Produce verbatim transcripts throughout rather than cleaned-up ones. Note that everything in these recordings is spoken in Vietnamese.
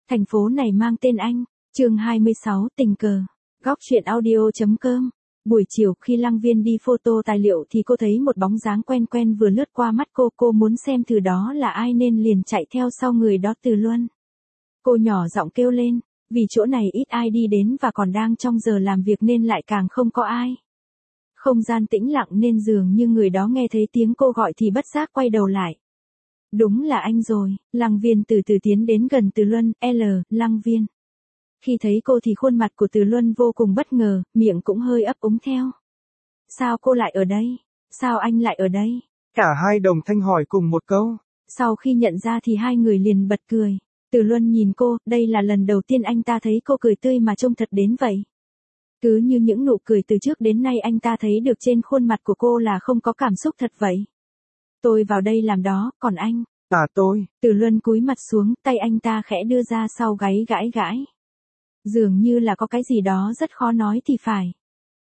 Thành phố này mang tên anh. Chương hai mươi sáu, tình cờ. Góc truyện audio chấm com. Buổi chiều khi Lăng Viên đi photo tài liệu thì cô thấy một bóng dáng quen quen vừa lướt qua mắt cô, cô muốn xem thử đó là ai nên liền chạy theo sau người đó Từ Luân. Cô nhỏ giọng kêu lên, vì chỗ này ít ai đi đến và còn đang trong giờ làm việc nên lại càng không có ai. Không gian tĩnh lặng nên dường như người đó nghe thấy tiếng cô gọi thì bất giác quay đầu lại. Đúng là anh rồi. Lăng Viên từ từ tiến đến gần Từ Luân. L, Lăng Viên. Khi thấy cô thì khuôn mặt của Từ Luân vô cùng bất ngờ, miệng cũng hơi ấp úng theo. Sao cô lại ở đây? Sao anh lại ở đây? Cả hai đồng thanh hỏi cùng một câu. Sau khi nhận ra thì hai người liền bật cười. Từ Luân nhìn cô, đây là lần đầu tiên anh ta thấy cô cười tươi mà trông thật đến vậy. Cứ như những nụ cười từ trước đến nay anh ta thấy được trên khuôn mặt của cô là không có cảm xúc thật vậy. Tôi vào đây làm đó, còn anh? À tôi. Từ Luân cúi mặt xuống, tay anh ta khẽ đưa ra sau gáy gãi gãi. Dường như là có cái gì đó rất khó nói thì phải.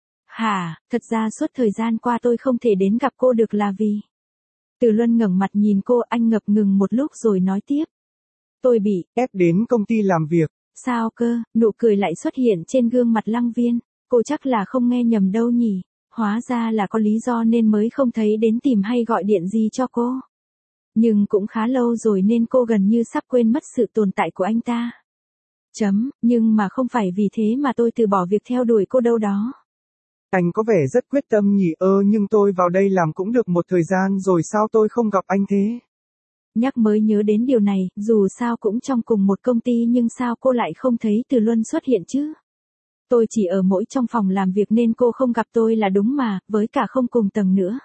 Hả, thật ra suốt thời gian qua tôi không thể đến gặp cô được là vì. Từ Luân ngẩng mặt nhìn cô, anh ngập ngừng một lúc rồi nói tiếp. Tôi bị ép đến công ty làm việc. Sao cơ? Nụ cười lại xuất hiện trên gương mặt Lăng Viên. Cô chắc là không nghe nhầm đâu nhỉ. Hóa ra là có lý do nên mới không thấy đến tìm hay gọi điện gì cho cô. Nhưng cũng khá lâu rồi nên cô gần như sắp quên mất sự tồn tại của anh ta. Chấm, nhưng mà không phải vì thế mà tôi từ bỏ việc theo đuổi cô đâu đó. Anh có vẻ rất quyết tâm nhỉ. Ơ nhưng tôi vào đây làm cũng được một thời gian rồi, sao tôi không gặp anh thế? Nhắc mới nhớ đến điều này, dù sao cũng trong cùng một công ty nhưng sao cô lại không thấy Từ Luân xuất hiện chứ? Tôi chỉ ở mỗi trong phòng làm việc nên cô không gặp tôi là đúng mà, với cả không cùng tầng nữa.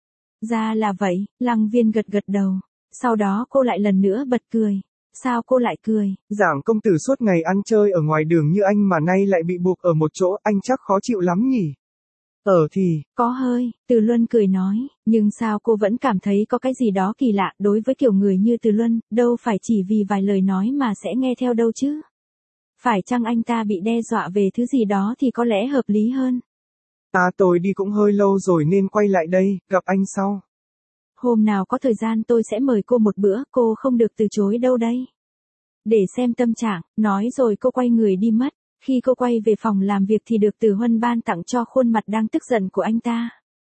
Ra là vậy, Lăng Viên gật gật đầu. Sau đó cô lại lần nữa bật cười. Sao cô lại cười? Giảng công tử suốt ngày ăn chơi ở ngoài đường như anh mà nay lại bị buộc ở một chỗ, anh chắc khó chịu lắm nhỉ? Ờ thì, có hơi, Từ Luân cười nói, nhưng sao cô vẫn cảm thấy có cái gì đó kỳ lạ đối với kiểu người như Từ Luân, đâu phải chỉ vì vài lời nói mà sẽ nghe theo đâu chứ? Phải chăng anh ta bị đe dọa về thứ gì đó thì có lẽ hợp lý hơn. À tôi đi cũng hơi lâu rồi nên quay lại đây, gặp anh sau. Hôm nào có thời gian tôi sẽ mời cô một bữa, cô không được từ chối đâu đây. Để xem tâm trạng, nói rồi cô quay người đi mất. Khi cô quay về phòng làm việc thì được Từ Huân ban tặng cho khuôn mặt đang tức giận của anh ta.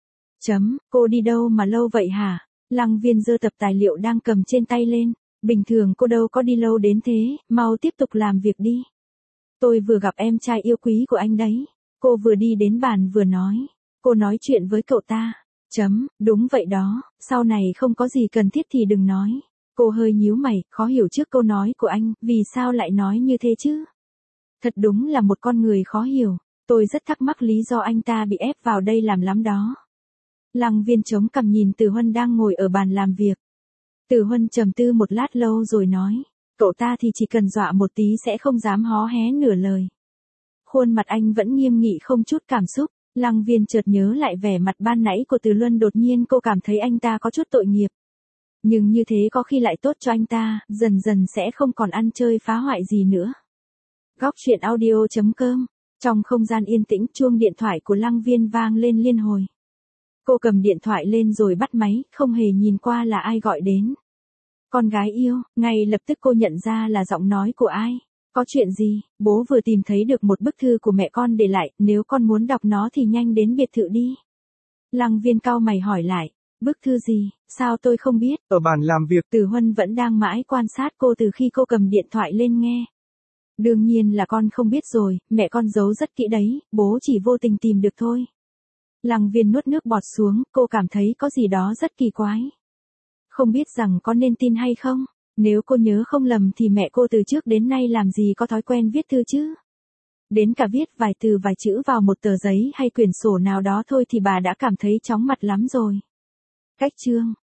Chấm, cô đi đâu mà lâu vậy hả? Lăng Viên giơ tập tài liệu đang cầm trên tay lên. Bình thường cô đâu có đi lâu đến thế, mau tiếp tục làm việc đi. Tôi vừa gặp em trai yêu quý của anh đấy. Cô vừa đi đến bàn vừa nói. Cô nói chuyện với cậu ta. Chấm, đúng vậy đó, sau này không có gì cần thiết thì đừng nói. Cô hơi nhíu mày, khó hiểu trước câu nói của anh, vì sao lại nói như thế chứ? Thật đúng là một con người khó hiểu, tôi rất thắc mắc lý do anh ta bị ép vào đây làm lắm đó. Lăng Viên chống cằm nhìn Từ Huân đang ngồi ở bàn làm việc. Từ Huân trầm tư một lát lâu rồi nói, cậu ta thì chỉ cần dọa một tí sẽ không dám hó hé nửa lời. Khuôn mặt anh vẫn nghiêm nghị không chút cảm xúc. Lăng Viên chợt nhớ lại vẻ mặt ban nãy của Từ Luân, đột nhiên cô cảm thấy anh ta có chút tội nghiệp. Nhưng như thế có khi lại tốt cho anh ta, dần dần sẽ không còn ăn chơi phá hoại gì nữa. Góc truyện audio chấm com. Trong không gian yên tĩnh, chuông điện thoại của Lăng Viên vang lên liên hồi. Cô cầm điện thoại lên rồi bắt máy, không hề nhìn qua là ai gọi đến. Con gái yêu, ngay lập tức cô nhận ra là giọng nói của ai. Có chuyện gì? Bố vừa tìm thấy được một bức thư của mẹ con để lại, nếu con muốn đọc nó thì nhanh đến biệt thự đi. Lăng Viên cau mày hỏi lại, bức thư gì, sao tôi không biết? Ở bàn làm việc. Từ Huân vẫn đang mãi quan sát cô từ khi cô cầm điện thoại lên nghe. Đương nhiên là con không biết rồi, mẹ con giấu rất kỹ đấy, bố chỉ vô tình tìm được thôi. Lăng Viên nuốt nước bọt xuống, cô cảm thấy có gì đó rất kỳ quái. Không biết rằng có nên tin hay không? Nếu cô nhớ không lầm thì mẹ cô từ trước đến nay làm gì có thói quen viết thư chứ? Đến cả viết vài từ vài chữ vào một tờ giấy hay quyển sổ nào đó thôi thì bà đã cảm thấy chóng mặt lắm rồi. Cách chương.